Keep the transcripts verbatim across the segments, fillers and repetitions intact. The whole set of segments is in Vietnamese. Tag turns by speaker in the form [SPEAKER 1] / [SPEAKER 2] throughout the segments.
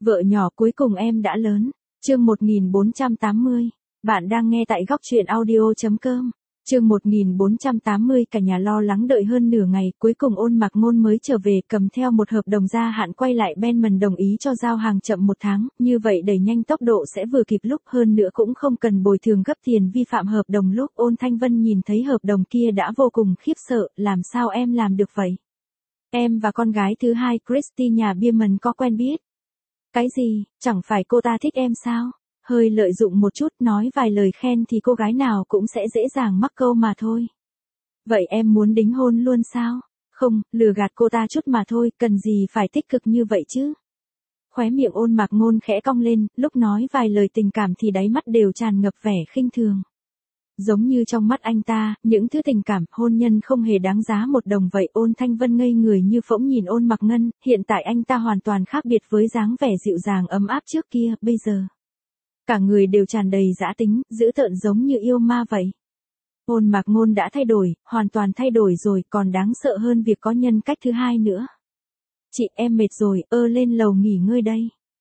[SPEAKER 1] Vợ nhỏ cuối cùng em đã lớn. Chương một nghìn bốn trăm tám mươi. Bạn đang nghe tại góc truyện audio chấm com. Chương một nghìn bốn trăm tám mươi. Cả nhà lo lắng đợi hơn nửa ngày, cuối cùng Ôn Mạc Ngôn mới trở về, cầm theo một hợp đồng gia hạn quay lại. Benman đồng ý cho giao hàng chậm một tháng, như vậy đẩy nhanh tốc độ sẽ vừa kịp lúc, hơn nữa cũng không cần bồi thường gấp tiền vi phạm hợp đồng. Lúc Ôn Thanh Vân nhìn thấy hợp đồng kia đã vô cùng khiếp sợ, làm sao em làm được vậy? Em và con gái thứ hai Christy nhà Bierman có quen biết. Cái gì, chẳng phải cô ta thích em sao? Hơi lợi dụng một chút, nói vài lời khen thì cô gái nào cũng sẽ dễ dàng mắc câu mà thôi. Vậy em muốn đính hôn luôn sao? Không, lừa gạt cô ta chút mà thôi, cần gì phải tích cực như vậy chứ? Khóe miệng Ôn Mạc Ngôn khẽ cong lên, lúc nói vài lời tình cảm thì đáy mắt đều tràn ngập vẻ khinh thường. Giống như trong mắt anh ta, những thứ tình cảm, hôn nhân không hề đáng giá một đồng vậy. Ôn Thanh Vân ngây người như phỗng nhìn Ôn Mạc Ngân, hiện tại anh ta hoàn toàn khác biệt với dáng vẻ dịu dàng ấm áp trước kia, bây giờ. Cả người đều tràn đầy dã tính, dữ tợn giống như yêu ma vậy. Ôn Mạc Ngôn đã thay đổi, hoàn toàn thay đổi rồi, còn đáng sợ hơn việc có nhân cách thứ hai nữa. Chị, em mệt rồi, ơ lên lầu nghỉ ngơi đây.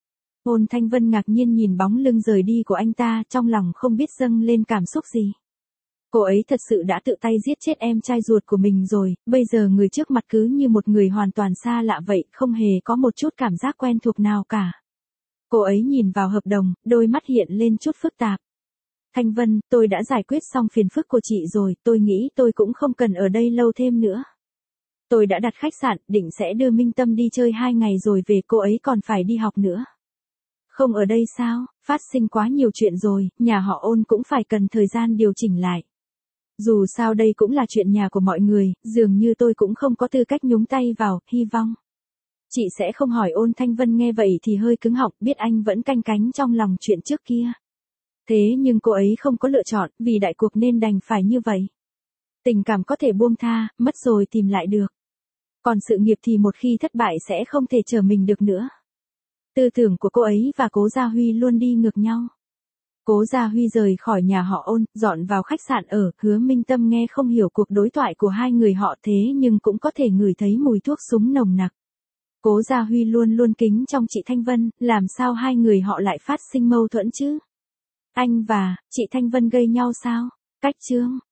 [SPEAKER 1] Ôn Thanh Vân ngạc nhiên nhìn bóng lưng rời đi của anh ta, trong lòng không biết dâng lên cảm xúc gì. Cô ấy thật sự đã tự tay giết chết em trai ruột của mình rồi, bây giờ người trước mặt cứ như một người hoàn toàn xa lạ vậy, không hề có một chút cảm giác quen thuộc nào cả. Cô ấy nhìn vào hợp đồng, đôi mắt hiện lên chút phức tạp. Thanh Vân, tôi đã giải quyết xong phiền phức của chị rồi, tôi nghĩ tôi cũng không cần ở đây lâu thêm nữa. Tôi đã đặt khách sạn, định sẽ đưa Minh Tâm đi chơi hai ngày rồi về, cô ấy còn phải đi học nữa. Không ở đây sao, phát sinh quá nhiều chuyện rồi, nhà họ Ôn cũng phải cần thời gian điều chỉnh lại. Dù sao đây cũng là chuyện nhà của mọi người, dường như tôi cũng không có tư cách nhúng tay vào, hy vọng. Chị sẽ không hỏi. Ôn Thanh Vân nghe vậy thì hơi cứng họng, biết anh vẫn canh cánh trong lòng chuyện trước kia. Thế nhưng cô ấy không có lựa chọn, vì đại cuộc nên đành phải như vậy. Tình cảm có thể buông tha, mất rồi tìm lại được. Còn sự nghiệp thì một khi thất bại sẽ không thể trở mình được nữa. Tư tưởng của cô ấy và Cố Gia Huy luôn đi ngược nhau. Cố Gia Huy rời khỏi nhà họ Ôn, dọn vào khách sạn ở, Hứa Minh Tâm nghe không hiểu cuộc đối thoại của hai người họ, thế nhưng cũng có thể ngửi thấy mùi thuốc súng nồng nặc. Cố Gia Huy luôn luôn kính trong chị Thanh Vân, làm sao hai người họ lại phát sinh mâu thuẫn chứ? Anh và chị Thanh Vân gây nhau sao? Cách chương